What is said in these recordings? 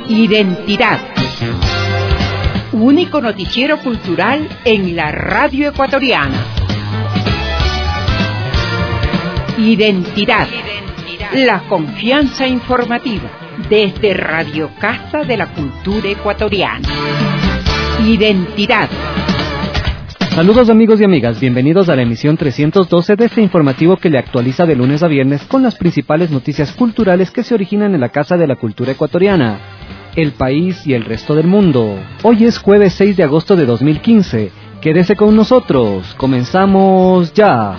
Identidad. Único noticiero cultural en la radio ecuatoriana. Identidad. La confianza informativa desde Radio Casa de la Cultura Ecuatoriana. Identidad. Saludos amigos y amigas, bienvenidos a la emisión 312 de este informativo que le actualiza de lunes a viernes con las principales noticias culturales que se originan en la Casa de la Cultura Ecuatoriana, el país y el resto del mundo. Hoy es jueves 6 de agosto de 2015. Quédese con nosotros. Comenzamos ya.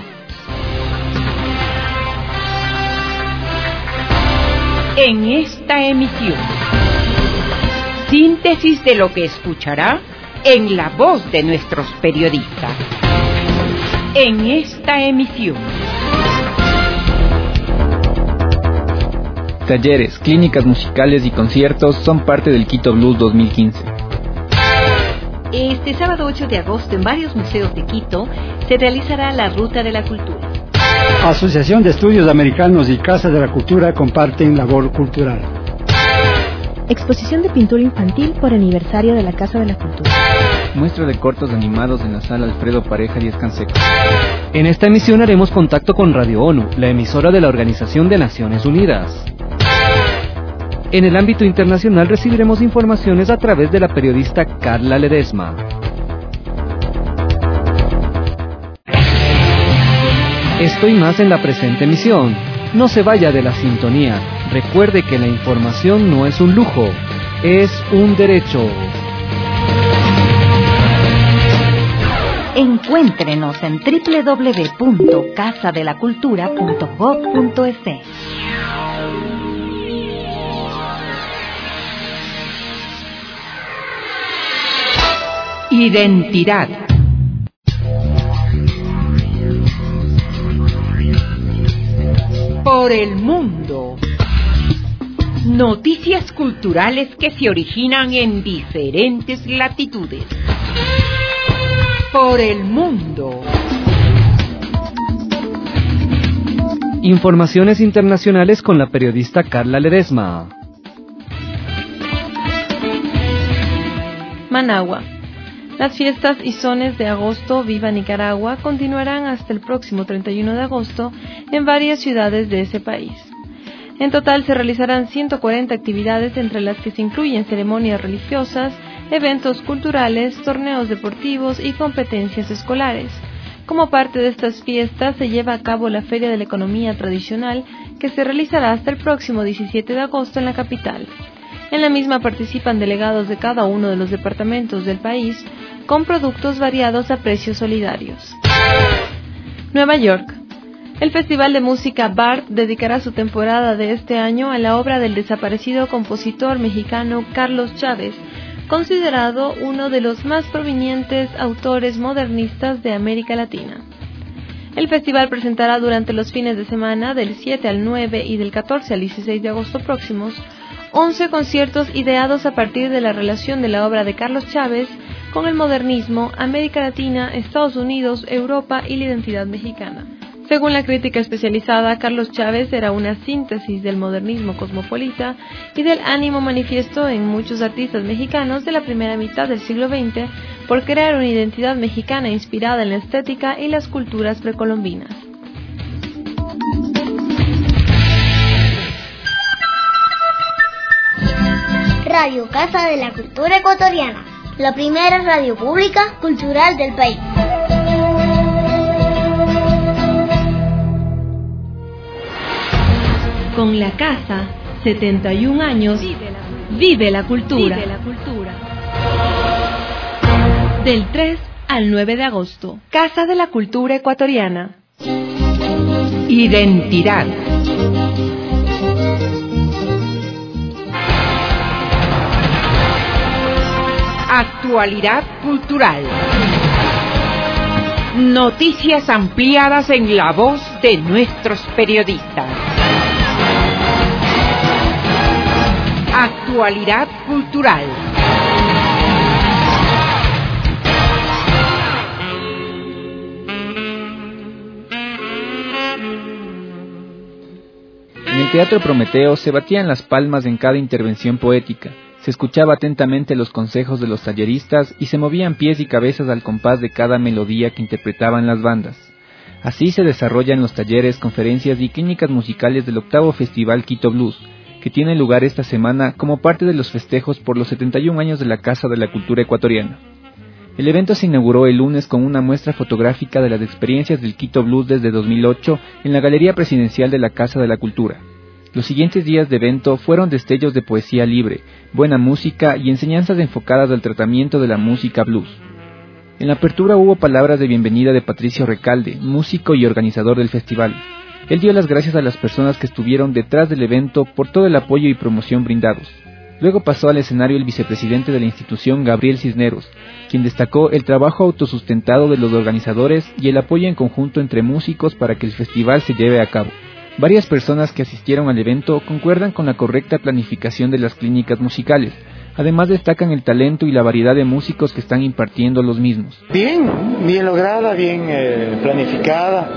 En esta emisión, síntesis de lo que escuchará en la voz de nuestros periodistas. En esta emisión, talleres, clínicas musicales y conciertos son parte del Quito Blues 2015. Este sábado 8 de agosto en varios museos de Quito se realizará la Ruta de la Cultura. Asociación de Estudios Americanos y Casa de la Cultura comparten labor cultural. Exposición de pintura infantil por aniversario de la Casa de la Cultura. Muestra de cortos animados en la sala Alfredo Pareja Díaz Canseco. En esta emisión haremos contacto con Radio ONU, la emisora de la Organización de Naciones Unidas. En el ámbito internacional recibiremos informaciones a través de la periodista Carla Ledesma. Esto y más en la presente emisión. No se vaya de la sintonía. Recuerde que la información no es un lujo, es un derecho. Encuéntrenos en www.casadelacultura.gov.es. Identidad. Por el mundo. Noticias culturales que se originan en diferentes latitudes. Por el mundo. Informaciones internacionales con la periodista Carla Ledesma. Managua. Las fiestas y sones de agosto Viva Nicaragua continuarán hasta el próximo 31 de agosto en varias ciudades de ese país. En total se realizarán 140 actividades, entre las que se incluyen ceremonias religiosas, eventos culturales, torneos deportivos y competencias escolares. Como parte de estas fiestas se lleva a cabo la Feria de la Economía Tradicional, que se realizará hasta el próximo 17 de agosto en la capital. En la misma participan delegados de cada uno de los departamentos del país, con productos variados a precios solidarios. Nueva York. El Festival de Música BART dedicará su temporada de este año a la obra del desaparecido compositor mexicano Carlos Chávez, considerado uno de los más provenientes autores modernistas de América Latina. El festival presentará durante los fines de semana del 7 al 9 y del 14 al 16 de agosto próximos 11 conciertos ideados a partir de la relación de la obra de Carlos Chávez con el modernismo, América Latina, Estados Unidos, Europa y la identidad mexicana. Según la crítica especializada, Carlos Chávez era una síntesis del modernismo cosmopolita y del ánimo manifiesto en muchos artistas mexicanos de la primera mitad del siglo XX por crear una identidad mexicana inspirada en la estética y las culturas precolombinas. Radio Casa de la Cultura Ecuatoriana, la primera radio pública cultural del país. Con la Casa, 71 años, vive la cultura. Del 3 al 9 de agosto, Casa de la Cultura Ecuatoriana. Identidad. Actualidad cultural. Noticias ampliadas en la voz de nuestros periodistas. Actualidad cultural. En el Teatro Prometeo se batían las palmas en cada intervención poética, Se escuchaba atentamente los consejos de los talleristas y se movían pies y cabezas al compás de cada melodía que interpretaban las bandas. Así se desarrollan los talleres, conferencias y clínicas musicales del 8º Festival Quito Blues, que tiene lugar esta semana como parte de los festejos por los 71 años de la Casa de la Cultura Ecuatoriana. El evento se inauguró el lunes con una muestra fotográfica de las experiencias del Quito Blues desde 2008 en la Galería Presidencial de la Casa de la Cultura. Los siguientes días de evento fueron destellos de poesía libre, buena música y enseñanzas enfocadas al tratamiento de la música blues. En la apertura hubo palabras de bienvenida de Patricio Recalde, músico y organizador del festival. Él dio las gracias a las personas que estuvieron detrás del evento por todo el apoyo y promoción brindados. Luego pasó al escenario el vicepresidente de la institución, Gabriel Cisneros, quien destacó el trabajo autosustentado de los organizadores y el apoyo en conjunto entre músicos para que el festival se lleve a cabo. Varias personas que asistieron al evento concuerdan con la correcta planificación de las clínicas musicales. Además destacan el talento y la variedad de músicos que están impartiendo los mismos. Bien lograda, bien planificada,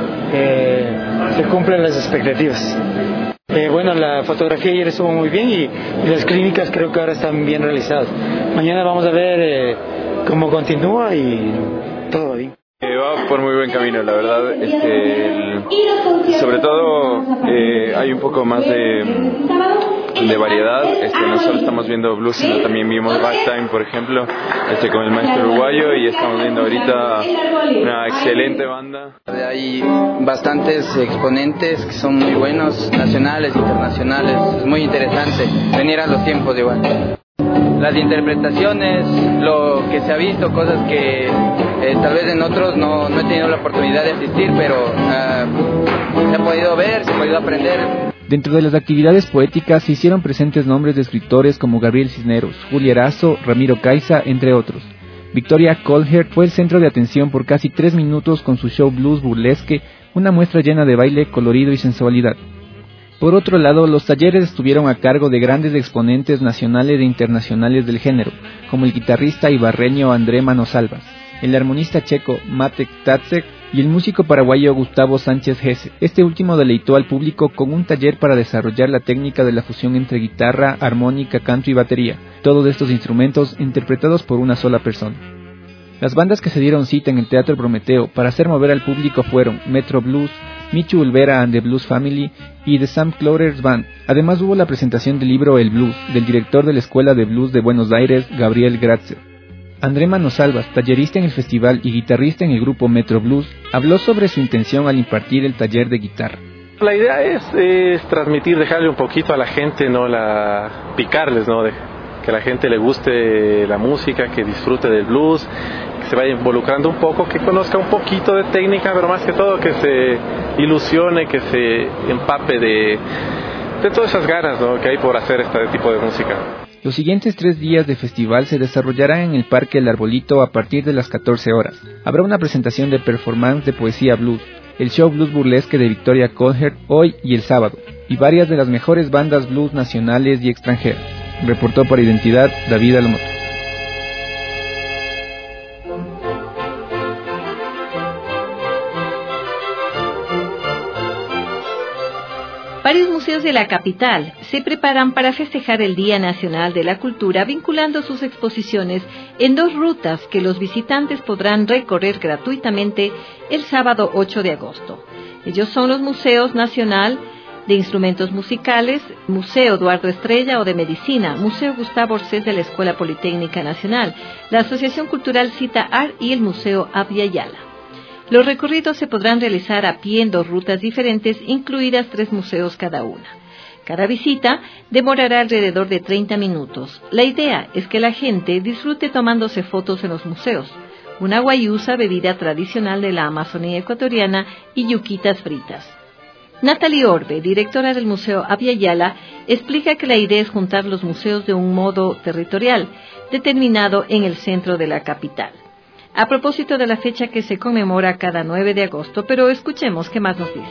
se cumplen las expectativas. Bueno, la fotografía ayer estuvo muy bien y las clínicas creo que ahora están bien realizadas. Mañana vamos a ver cómo continúa y todo va bien. Va por muy buen camino, la verdad. Sobre todo hay un poco más de variedad. No solo estamos viendo blues, sino también vimos ragtime, por ejemplo, con el maestro uruguayo, y estamos viendo ahorita una excelente banda. Hay bastantes exponentes que son muy buenos, nacionales, internacionales. Es muy interesante venir a los tiempos igual. Las interpretaciones, lo que se ha visto, cosas que tal vez en otros no he tenido la oportunidad de asistir, pero se ha podido ver, se ha podido aprender. Dentro de las actividades poéticas se hicieron presentes nombres de escritores como Gabriel Cisneros, Julia Erazo, Ramiro Caiza, entre otros. Victoria Colhert fue el centro de atención por casi 3 minutos con su show blues burlesque, una muestra llena de baile, colorido y sensualidad. Por otro lado, los talleres estuvieron a cargo de grandes exponentes nacionales e internacionales del género, como el guitarrista ibarreño André Manosalvas, el armonista checo Matek Tacek y el músico paraguayo Gustavo Sánchez Gese. Este último deleitó al público con un taller para desarrollar la técnica de la fusión entre guitarra, armónica, canto y batería, todos estos instrumentos interpretados por una sola persona. Las bandas que se dieron cita en el Teatro Prometeo para hacer mover al público fueron Metro Blues, Michu Olvera and the Blues Family y The Sam Clotters Band. Además hubo la presentación del libro El Blues, del director de la Escuela de Blues de Buenos Aires, Gabriel Gratzer. André Manosalvas, tallerista en el festival y guitarrista en el grupo Metro Blues, habló sobre su intención al impartir el taller de guitarra. La idea es transmitir, dejarle un poquito a la gente, picarles, que a la gente le guste la música, que disfrute del blues, que se vaya involucrando un poco, que conozca un poquito de técnica, pero más que todo que se ilusione, que se empape de todas esas ganas que hay por hacer este tipo de música. Los siguientes 3 días de festival se desarrollarán en el Parque El Arbolito a partir de las 14 horas. Habrá una presentación de performance de poesía blues, el show blues burlesque de Victoria Colhert hoy y el sábado, y varias de las mejores bandas blues nacionales y extranjeras. Reportó para Identidad David Alamoto. Varios museos de la capital se preparan para festejar el Día Nacional de la Cultura, vinculando sus exposiciones en 2 rutas que los visitantes podrán recorrer gratuitamente el sábado 8 de agosto. Ellos son los Museos Nacional de Instrumentos Musicales, Museo Eduardo Estrella o de Medicina, Museo Gustavo Orsés de la Escuela Politécnica Nacional, la Asociación Cultural Cita Art y el Museo Abya Yala. Los recorridos se podrán realizar a pie en 2 rutas diferentes, incluidas 3 museos cada una. Cada visita demorará alrededor de 30 minutos. La idea es que la gente disfrute tomándose fotos en los museos, una guayusa, bebida tradicional de la Amazonía ecuatoriana, y yuquitas fritas. Natalie Orbe, directora del Museo Abya Yala, explica que la idea es juntar los museos de un modo territorial, determinado en el centro de la capital. A propósito de la fecha que se conmemora cada 9 de agosto, pero escuchemos qué más nos dice.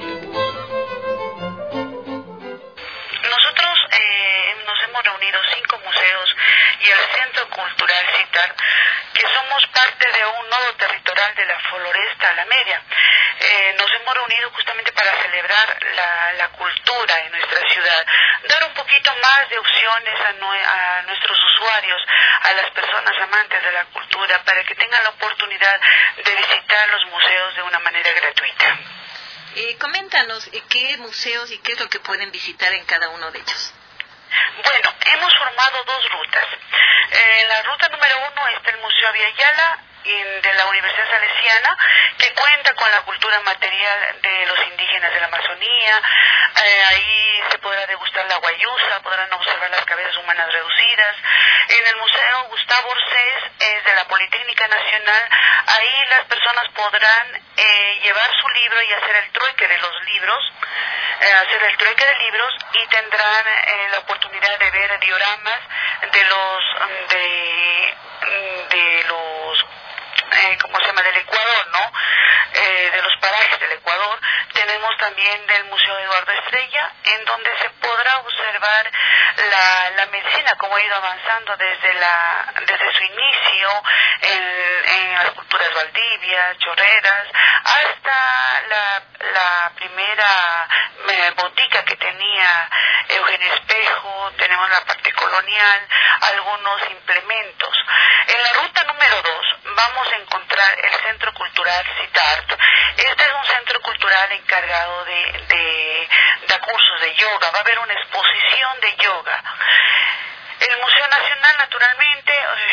Nosotros nos hemos reunido 5 museos y el Centro Cultural CITAR, que somos parte de un nodo territorial de la Floresta La Media. nos hemos reunido justamente para celebrar la cultura en nuestra ciudad, dar un poquito más de opciones a nuestros usuarios, a las personas amantes de la cultura, para que tengan la oportunidad de visitar los museos de una manera gratuita. Coméntanos qué museos y qué es lo que pueden visitar en cada uno de ellos. Bueno, hemos formado 2 rutas. En la ruta número 1 está el Museo Abya Yala de la Universidad Salesiana, que cuenta con la cultura material de los indígenas de la Amazonía. Ahí se podrá degustar la guayusa, podrán observar las cabezas humanas reducidas. En el Museo Gustavo Orsés, es de la Politécnica Nacional, ahí las personas podrán llevar su libro y hacer el trueque de los libros, y tendrán la oportunidad de ver dioramas de los ¿cómo se llama?, del Ecuador, ¿no? De los parajes del Ecuador. Tenemos también del Museo Eduardo Estrella, en donde se podrá observar la medicina, cómo ha ido avanzando desde su inicio en las culturas Valdivia, Chorreras, hasta la primera botica que tenía Eugenio Espejo. Tenemos la parte colonial, algunos implementos. En la ruta número 2 vamos a encontrar el Centro Cultural Siddharth. Este es un centro cultural encargado de cursos de yoga. Va a haber una exposición de yoga. El Museo Nacional, naturalmente,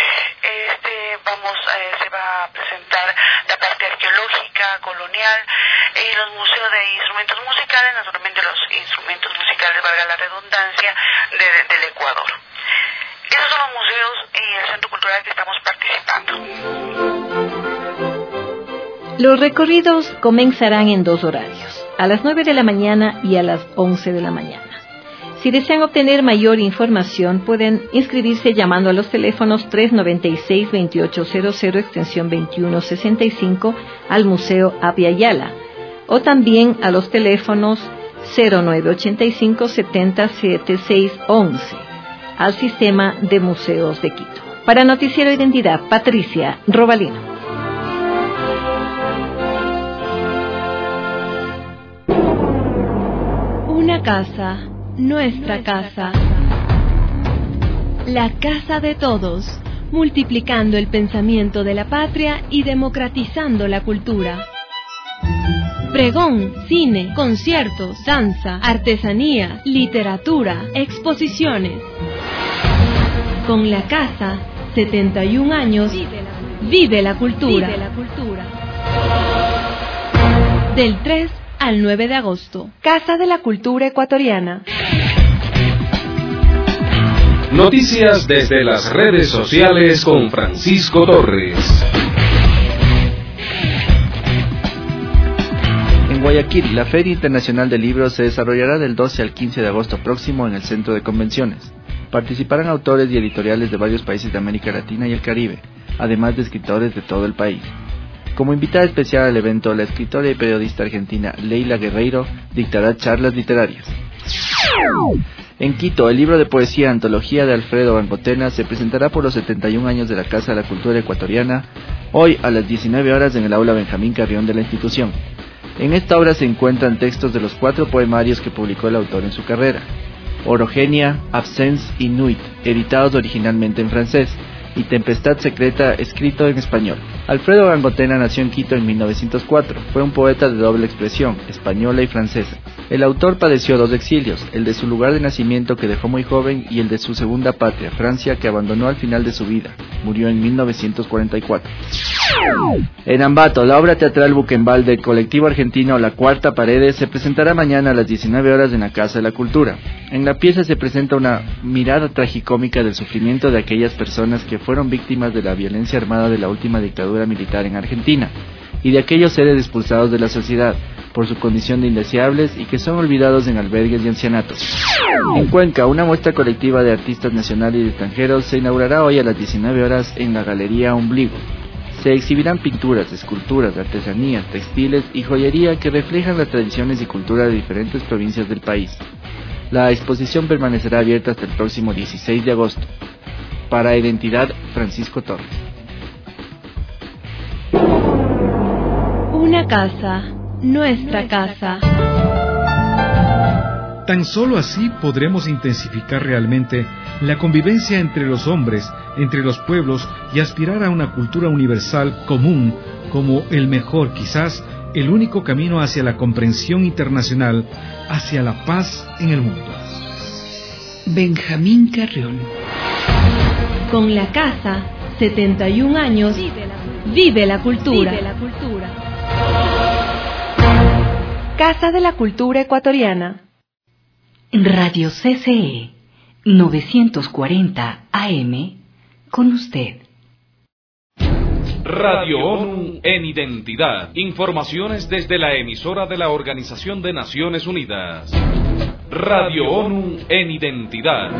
se va a presentar la parte arqueológica, colonial, y los museos de instrumentos musicales, naturalmente los instrumentos musicales, valga la redundancia, del Ecuador. Esos son los museos y el centro cultural que estamos participando. Los recorridos comenzarán en 2 horarios, a las 9 de la mañana y a las 11 de la mañana. Si desean obtener mayor información, pueden inscribirse llamando a los teléfonos 396-2800, extensión 2165, al Museo Abya Yala, o también a los teléfonos 0985-707611, al Sistema de Museos de Quito. Para Noticiero Identidad, Patricia Robalino. Una casa, nuestra casa. La casa de todos, multiplicando el pensamiento de la patria y democratizando la cultura. Pregón, cine, conciertos, danza, artesanía, literatura, exposiciones. Con la casa, 71 años, vive la cultura. Del 3 al 9 de agosto, Casa de la Cultura Ecuatoriana. Noticias desde las redes sociales con Francisco Torres. En Guayaquil, la Feria Internacional del Libro se desarrollará del 12 al 15 de agosto próximo en el Centro de Convenciones. Participarán autores y editoriales de varios países de América Latina y el Caribe, además de escritores de todo el país. Como invitada especial al evento, la escritora y periodista argentina Leila Guerreiro dictará charlas literarias. En Quito, el libro de poesía Antología de Alfredo Gangotena se presentará por los 71 años de la Casa de la Cultura Ecuatoriana, hoy a las 19 horas en el aula Benjamín Carrión de la institución. En esta obra se encuentran textos de los 4 poemarios que publicó el autor en su carrera: Orogenia, Absence y Nuit, editados originalmente en francés, y Tempestad Secreta, escrito en español. Alfredo Gangotena nació en Quito en 1904. Fue un poeta de doble expresión, española y francesa. El autor padeció 2 exilios, el de su lugar de nacimiento, que dejó muy joven, y el de su segunda patria, Francia, que abandonó al final de su vida. Murió en 1944. En Ambato, la obra teatral Buquembal del colectivo argentino La Cuarta Paredes se presentará mañana a las 19 horas en la Casa de la Cultura. En la pieza se presenta una mirada tragicómica del sufrimiento de aquellas personas que fueron víctimas de la violencia armada de la última dictadura militar en Argentina, y de aquellos seres expulsados de la sociedad por su condición de indeseables y que son olvidados en albergues y ancianatos. En Cuenca, una muestra colectiva de artistas nacionales y extranjeros se inaugurará hoy a las 19 horas en la Galería Ombligo. Se exhibirán pinturas, esculturas, artesanías, textiles y joyería que reflejan las tradiciones y cultura de diferentes provincias del país. La exposición permanecerá abierta hasta el próximo 16 de agosto. Para Identidad, Francisco Torres. Una casa, nuestra casa. Tan solo así podremos intensificar realmente la convivencia entre los hombres, entre los pueblos y aspirar a una cultura universal común como el mejor, quizás el único camino hacia la comprensión internacional, hacia la paz en el mundo. Benjamín Carrión. Con la casa, 71 años, vive la cultura. Casa de la Cultura Ecuatoriana. Radio CCE 940 AM, con usted. Radio ONU en Identidad. Informaciones desde la emisora de la Organización de Naciones Unidas. Radio ONU en Identidad.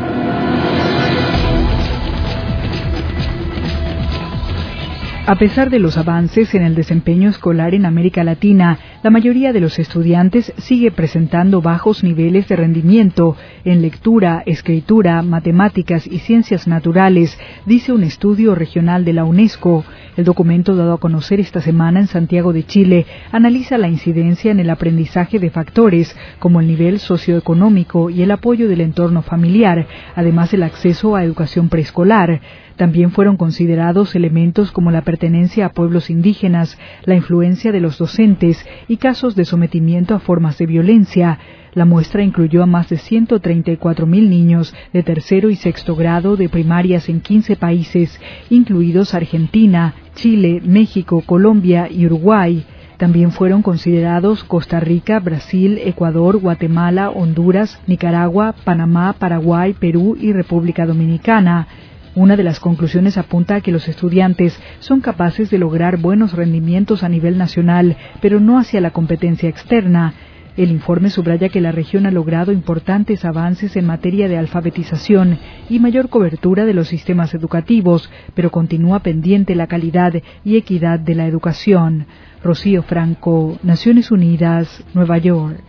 A pesar de los avances en el desempeño escolar en América Latina, la mayoría de los estudiantes sigue presentando bajos niveles de rendimiento en lectura, escritura, matemáticas y ciencias naturales, dice un estudio regional de la UNESCO. El documento dado a conocer esta semana en Santiago de Chile analiza la incidencia en el aprendizaje de factores como el nivel socioeconómico y el apoyo del entorno familiar, además del acceso a educación preescolar. También fueron considerados elementos como la pertenencia a pueblos indígenas, la influencia de los docentes y casos de sometimiento a formas de violencia. La muestra incluyó a más de 134.000 niños de tercero y sexto grado de primarias en 15 países, incluidos Argentina, Chile, México, Colombia y Uruguay. También fueron considerados Costa Rica, Brasil, Ecuador, Guatemala, Honduras, Nicaragua, Panamá, Paraguay, Perú y República Dominicana. Una de las conclusiones apunta a que los estudiantes son capaces de lograr buenos rendimientos a nivel nacional, pero no hacia la competencia externa. El informe subraya que la región ha logrado importantes avances en materia de alfabetización y mayor cobertura de los sistemas educativos, pero continúa pendiente la calidad y equidad de la educación. Rocío Franco, Naciones Unidas, Nueva York.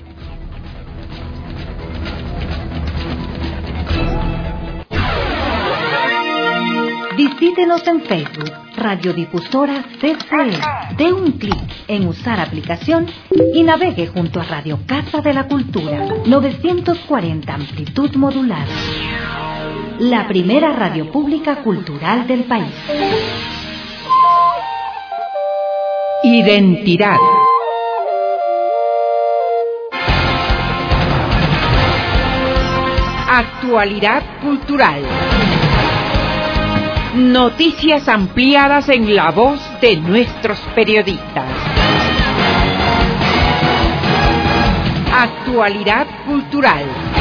Visítenos en Facebook, Radiodifusora CCE. Dé un clic en usar aplicación y navegue junto a Radio Casa de la Cultura, 940 amplitud modular. La primera radio pública cultural del país. Identidad. Actualidad cultural. Noticias ampliadas en la voz de nuestros periodistas. Actualidad cultural.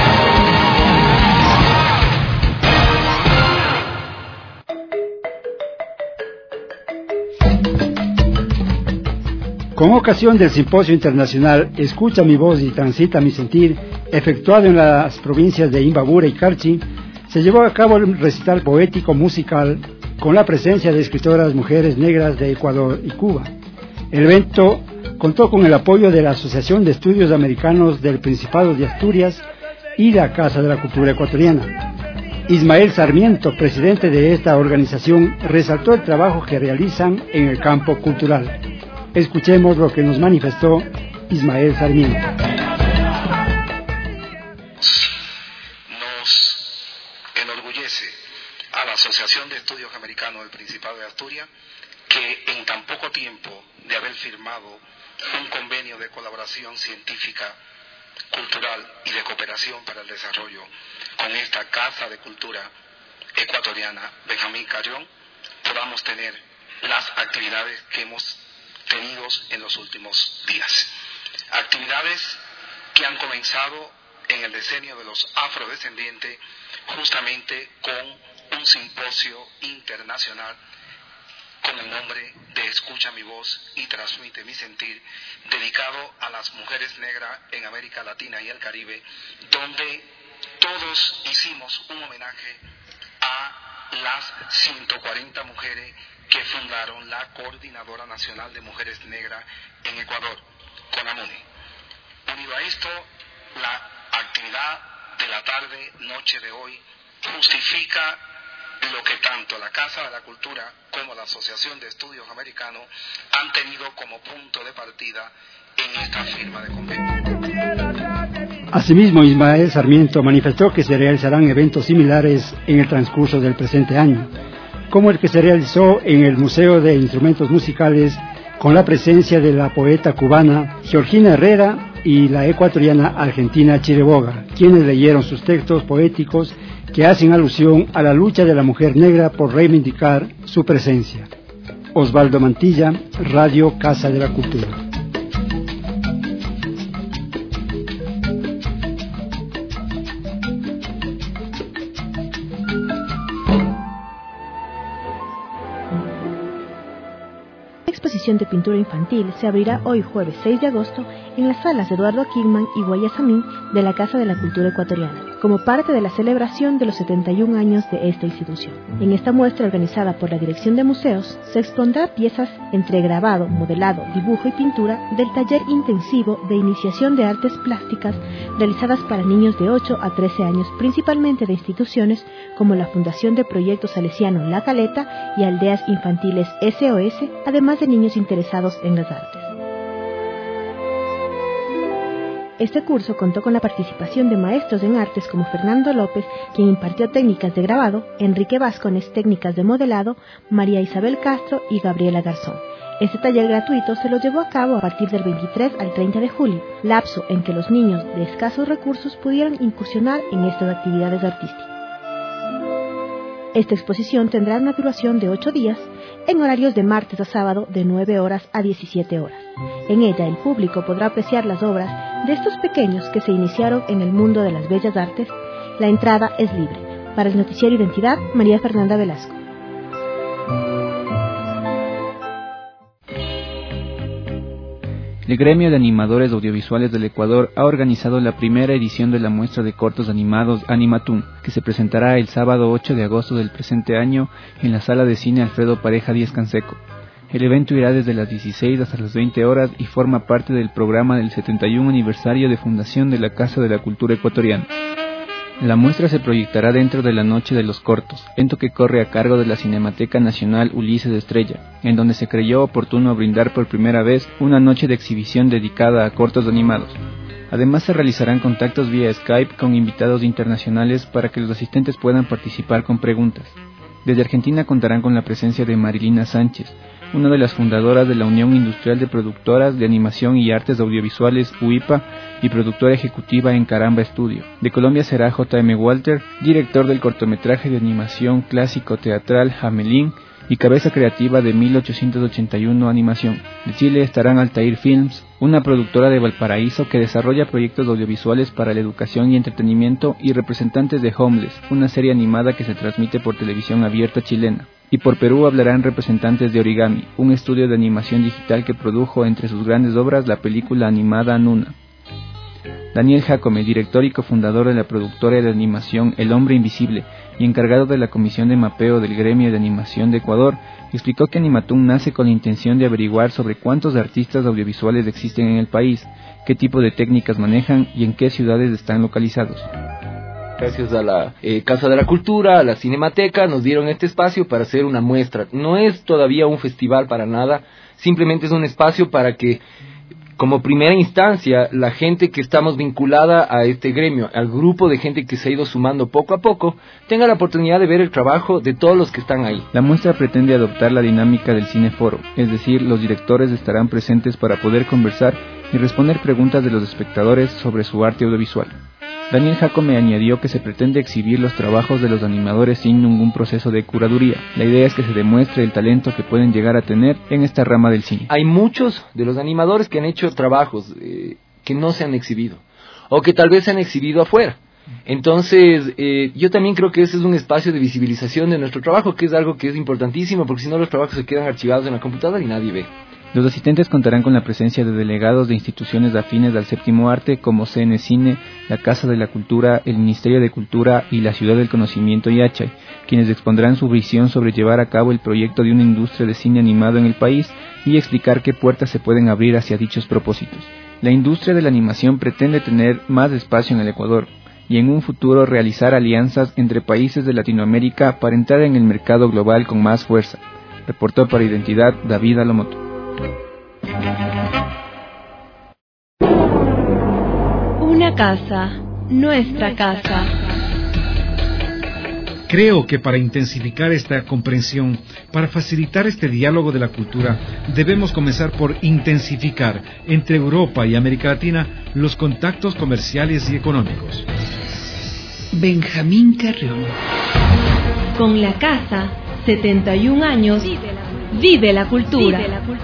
Con ocasión del Simposio Internacional Escucha mi voz y transita mi sentir, efectuado en las provincias de Imbabura y Carchi, se llevó a cabo el recital poético musical con la presencia de escritoras mujeres negras de Ecuador y Cuba. El evento contó con el apoyo de la Asociación de Estudios Americanos del Principado de Asturias y la Casa de la Cultura Ecuatoriana. Ismael Sarmiento, presidente de esta organización, resaltó el trabajo que realizan en el campo cultural. Escuchemos lo que nos manifestó Ismael Sarmiento. A la Asociación de Estudios Americanos del Principado de Asturias, que en tan poco tiempo de haber firmado un convenio de colaboración científica, cultural y de cooperación para el desarrollo con esta Casa de Cultura Ecuatoriana, Benjamín Carrión, podamos tener las actividades que hemos tenido en los últimos días. Actividades que han comenzado en el decenio de los afrodescendientes, justamente con un simposio internacional con el nombre de Escucha mi voz y transmite mi sentir, dedicado a las mujeres negras en América Latina y el Caribe, donde todos hicimos un homenaje a las 140 mujeres que fundaron la Coordinadora Nacional de Mujeres Negras en Ecuador, CONAMUNE. Unido a esto, la actividad de la tarde, noche de hoy, justifica lo que tanto la Casa de la Cultura como la Asociación de Estudios Americanos han tenido como punto de partida en esta firma de convenio. Asimismo, Ismael Sarmiento manifestó que se realizarán eventos similares en el transcurso del presente año, como el que se realizó en el Museo de Instrumentos Musicales con la presencia de la poeta cubana Georgina Herrera y la ecuatoriana argentina Chiriboga, quienes leyeron sus textos poéticos que hacen alusión a la lucha de la mujer negra por reivindicar su presencia. Osvaldo Mantilla, Radio Casa de la Cultura. La exposición de pintura infantil se abrirá hoy jueves 6 de agosto en las salas Eduardo Kingman y Guayasamín de la Casa de la Cultura Ecuatoriana, como parte de la celebración de los 71 años de esta institución. En esta muestra organizada por la Dirección de Museos, se expondrá piezas entre grabado, modelado, dibujo y pintura del taller intensivo de iniciación de artes plásticas realizadas para niños de 8 a 13 años, principalmente de instituciones como la Fundación de Proyecto Salesiano La Caleta y Aldeas Infantiles SOS, además de niños interesados en las artes. Este curso contó con la participación de maestros en artes como Fernando López, quien impartió técnicas de grabado, Enrique Vázquez, técnicas de modelado, María Isabel Castro y Gabriela Garzón. Este taller gratuito se lo llevó a cabo a partir del 23 al 30 de julio, lapso en que los niños de escasos recursos pudieron incursionar en estas actividades artísticas. Esta exposición tendrá una duración de 8 días, en horarios de martes a sábado de 9 horas a 17 horas. En ella el público podrá apreciar las obras de estos pequeños que se iniciaron en el mundo de las bellas artes. La entrada es libre. Para el Noticiero Identidad, María Fernanda Velasco. El Gremio de Animadores Audiovisuales del Ecuador ha organizado la primera edición de la muestra de cortos animados Animatún, que se presentará el sábado 8 de agosto del presente año en la Sala de Cine Alfredo Pareja Díez Canseco. El evento irá desde las 16 hasta las 20 horas y forma parte del programa del 71 aniversario de fundación de la Casa de la Cultura Ecuatoriana. La muestra se proyectará dentro de la Noche de los Cortos, evento que corre a cargo de la Cinemateca Nacional Ulises Estrella, en donde se creyó oportuno brindar por primera vez una noche de exhibición dedicada a cortos animados. Además se realizarán contactos vía Skype con invitados internacionales para que los asistentes puedan participar con preguntas. Desde Argentina contarán con la presencia de Marilina Sánchez, una de las fundadoras de la Unión Industrial de Productoras de Animación y Artes Audiovisuales, UIPA, y productora ejecutiva en Caramba Estudio. De Colombia será J.M. Walter, director del cortometraje de animación clásico teatral Jamelín y cabeza creativa de 1881 Animación. De Chile estarán Altair Films, una productora de Valparaíso que desarrolla proyectos audiovisuales para la educación y entretenimiento, y representantes de Homeless, una serie animada que se transmite por televisión abierta chilena. Y por Perú hablarán representantes de Origami, un estudio de animación digital que produjo entre sus grandes obras la película animada Nuna. Daniel Jacome, director y cofundador de la productora de animación El Hombre Invisible y encargado de la comisión de mapeo del Gremio de Animación de Ecuador, explicó que Animatún nace con la intención de averiguar sobre cuántos artistas audiovisuales existen en el país, qué tipo de técnicas manejan y en qué ciudades están localizados. Gracias a la Casa de la Cultura, a la Cinemateca, nos dieron este espacio para hacer una muestra. No es todavía un festival para nada, simplemente es un espacio para que, como primera instancia, la gente que estamos vinculada a este gremio, al grupo de gente que se ha ido sumando poco a poco, tenga la oportunidad de ver el trabajo de todos los que están ahí. La muestra pretende adoptar la dinámica del cineforo, es decir, los directores estarán presentes para poder conversar y responder preguntas de los espectadores sobre su arte audiovisual. Daniel Jacome añadió que se pretende exhibir los trabajos de los animadores sin ningún proceso de curaduría. La idea es que se demuestre el talento que pueden llegar a tener en esta rama del cine. Hay muchos de los animadores que han hecho trabajos que no se han exhibido, o que tal vez se han exhibido afuera. Entonces, yo también creo que ese es un espacio de visibilización de nuestro trabajo, que es algo que es importantísimo, porque si no los trabajos se quedan archivados en la computadora y nadie ve. Los asistentes contarán con la presencia de delegados de instituciones afines al séptimo arte como CN Cine, la Casa de la Cultura, el Ministerio de Cultura y la Ciudad del Conocimiento Yachay, quienes expondrán su visión sobre llevar a cabo el proyecto de una industria de cine animado en el país y explicar qué puertas se pueden abrir hacia dichos propósitos. La industria de la animación pretende tener más espacio en el Ecuador. y en un futuro realizar alianzas entre países de Latinoamérica para entrar en el mercado global con más fuerza. Reportó para Identidad David Alomoto. Una casa, nuestra casa. Creo que para intensificar esta comprensión, para facilitar este diálogo de la cultura, debemos comenzar por intensificar entre Europa y América Latina los contactos comerciales y económicos. Benjamín Carrión. Con la casa, 71 años, vive la cultura.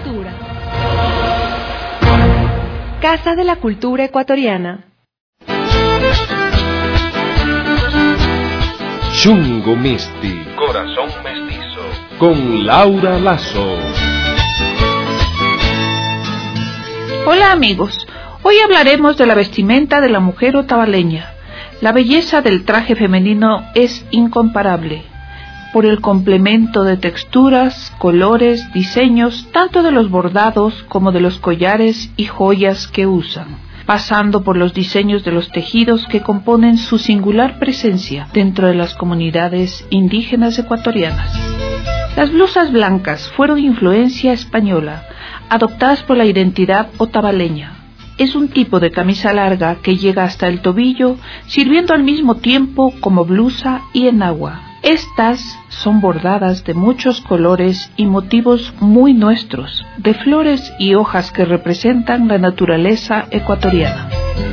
Casa de la Cultura Ecuatoriana. Chungo Misti, Corazón Mestizo, con Laura Lazo. Hola amigos, hoy hablaremos de la vestimenta de la mujer otavaleña. La belleza del traje femenino es incomparable, por el complemento de texturas, colores, diseños, tanto de los bordados como de los collares y joyas que usan, pasando por los diseños de los tejidos que componen su singular presencia dentro de las comunidades indígenas ecuatorianas. Las blusas blancas fueron influencia española, adoptadas por la identidad otavaleña. Es un tipo de camisa larga que llega hasta el tobillo, sirviendo al mismo tiempo como blusa y enagua. Estas son bordadas de muchos colores y motivos muy nuestros, de flores y hojas que representan la naturaleza ecuatoriana.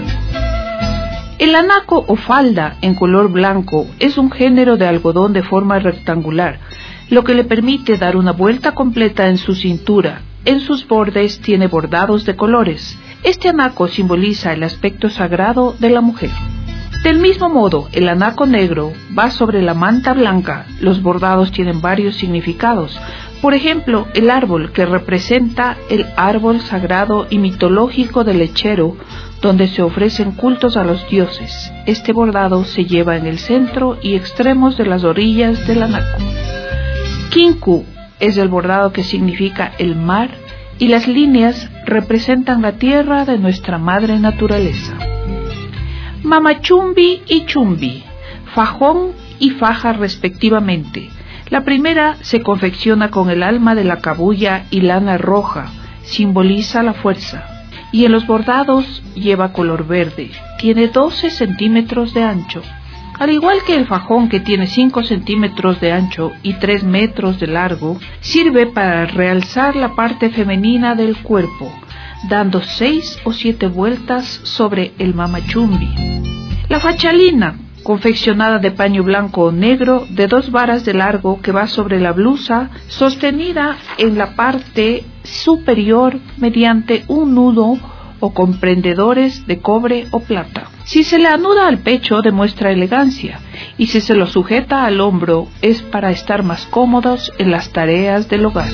El anaco o falda en color blanco es un género de algodón de forma rectangular, lo que le permite dar una vuelta completa en su cintura. En sus bordes tiene bordados de colores. Este anaco simboliza el aspecto sagrado de la mujer. Del mismo modo, el anaco negro va sobre la manta blanca. Los bordados tienen varios significados. Por ejemplo, el árbol, que representa el árbol sagrado y mitológico del lechero, donde se ofrecen cultos a los dioses. Este bordado se lleva en el centro y extremos de las orillas del anaco. Kinku es el bordado que significa el mar, y las líneas representan la tierra de nuestra madre naturaleza. Mamachumbi y chumbi, fajón y faja respectivamente. La primera se confecciona con el alma de la cabuya y lana roja, simboliza la fuerza, y en los bordados lleva color verde, tiene 12 centímetros de ancho. Al igual que el fajón, que tiene 5 centímetros de ancho y 3 metros de largo, sirve para realzar la parte femenina del cuerpo, dando 6 o 7 vueltas sobre el mamachumbi. La fachalina, confeccionada de paño blanco o negro, de 2 varas de largo, que va sobre la blusa, sostenida en la parte superior mediante un nudo o con prendedores de cobre o plata. Si se le anuda al pecho, demuestra elegancia, y si se lo sujeta al hombro, es para estar más cómodos en las tareas del hogar.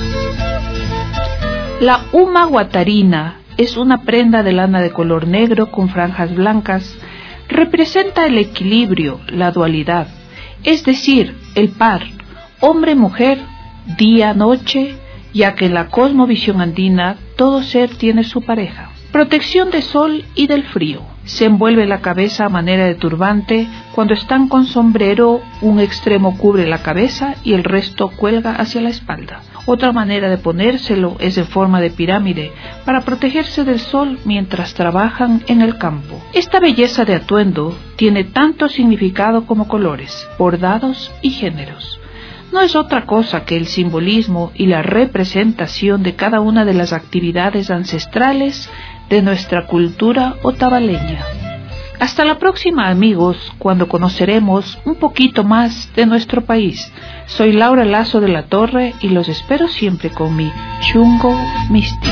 La uma guatarina es una prenda de lana de color negro con franjas blancas. Representa el equilibrio, la dualidad, es decir, el par, hombre-mujer, día-noche, ya que en la cosmovisión andina todo ser tiene su pareja. Protección del sol y del frío. Se envuelve la cabeza a manera de turbante. Cuando están con sombrero, un extremo cubre la cabeza y el resto cuelga hacia la espalda. Otra manera de ponérselo es en forma de pirámide, para protegerse del sol mientras trabajan en el campo. Esta belleza de atuendo tiene tanto significado como colores, bordados y géneros. No es otra cosa que el simbolismo y la representación de cada una de las actividades ancestrales de nuestra cultura otavaleña. Hasta la próxima, amigos, cuando conoceremos un poquito más de nuestro país. Soy Laura Lazo de la Torre y los espero siempre con mi Chungo Misti.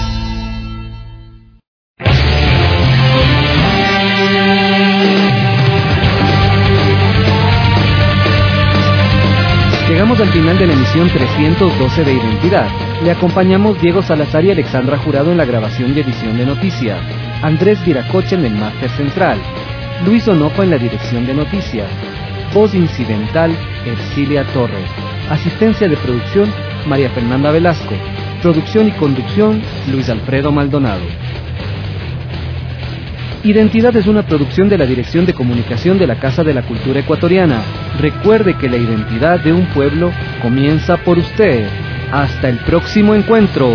Llegamos al final de la emisión 312 de Identidad. Le acompañamos Diego Salazar y Alexandra Jurado en la grabación y edición de noticias, Andrés Viracocha en el máster central, Luis Onojo en la dirección de noticias, voz incidental Ercilia Torres, asistencia de producción María Fernanda Velasco, producción y conducción Luis Alfredo Maldonado. Identidad es una producción de la Dirección de Comunicación de la Casa de la Cultura Ecuatoriana. Recuerde que la identidad de un pueblo comienza por usted. Hasta el próximo encuentro.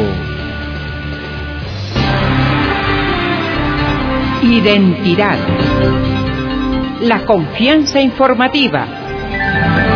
Identidad. La confianza informativa.